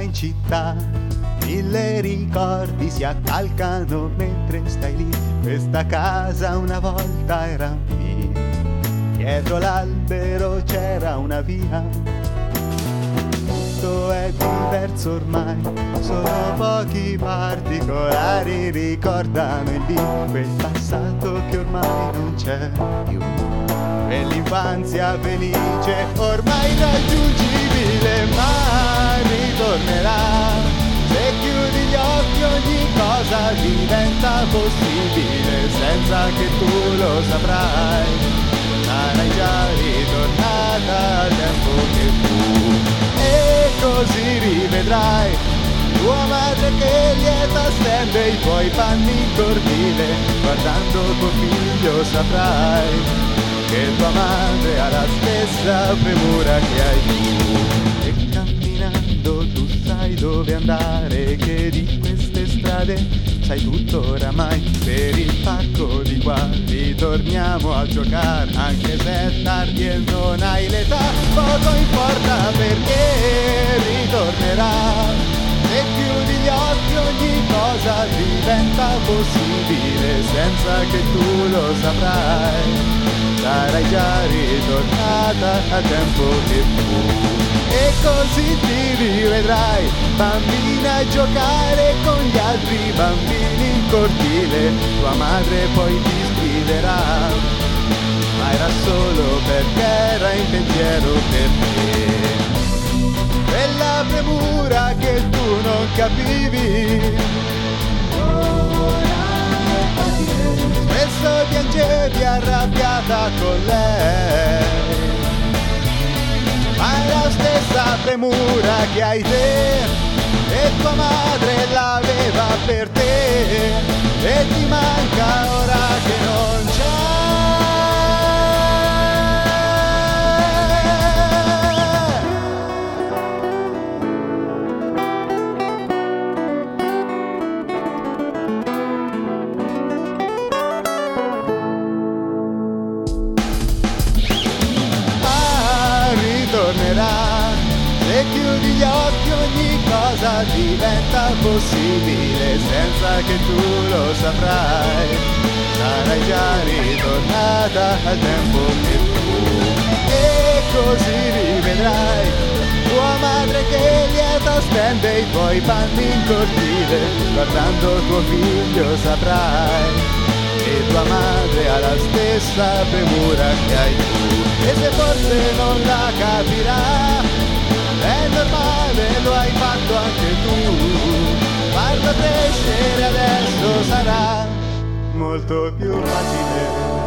in città, mille ricordi si accalcano mentre stai lì. Questa casa una volta era mia, dietro l'albero c'era una via. Tutto è diverso ormai, solo pochi particolari ricordano il lì, quel passato che ormai non c'è più, quell'infanzia felice ormai irraggiungibile, ma ritornerà. Se chiudi gli occhi ogni cosa diventa possibile, senza che tu lo saprai. Sarai già ritornata al tempo che fu, e così rivedrai tua madre che lieta stende i tuoi panni in cortile. Guardando tuo figlio saprai che tua madre ha la stessa premura che hai tu. E camminando tu sai dove andare, che di queste strade sai tutto oramai. Per il parco di qua ritorniamo a giocare, anche se è tardi e non hai l'età, poco importa perché ritornerà. Se chiudi gli occhi ogni cosa diventa possibile, senza che tu lo saprai. Sarai già ritornata al tempo che fu, e così ti rivedrai bambina a giocare con gli altri bambini in cortile. Tua madre poi ti sgriderà, ma era solo perché era in pensiero per te. Quella premura che tu non capivi, spesso piangevi arrabbiata con lei, ma è la stessa premura che hai te, e tua madre l'aveva per te, e ti manca ora che non c'è. Se chiudi gli occhi ogni cosa diventa possibile, senza che tu lo saprai. Sarai già ritornata al tempo che fu, e così rivedrai tua madre che lieta stende i tuoi panni in cortile. Guardando tuo figlio saprai che tua madre ha la stessa premura che hai tu, e se forse non la capirà è normale, lo hai fatto anche tu. Farlo crescere adesso sarà molto più facile.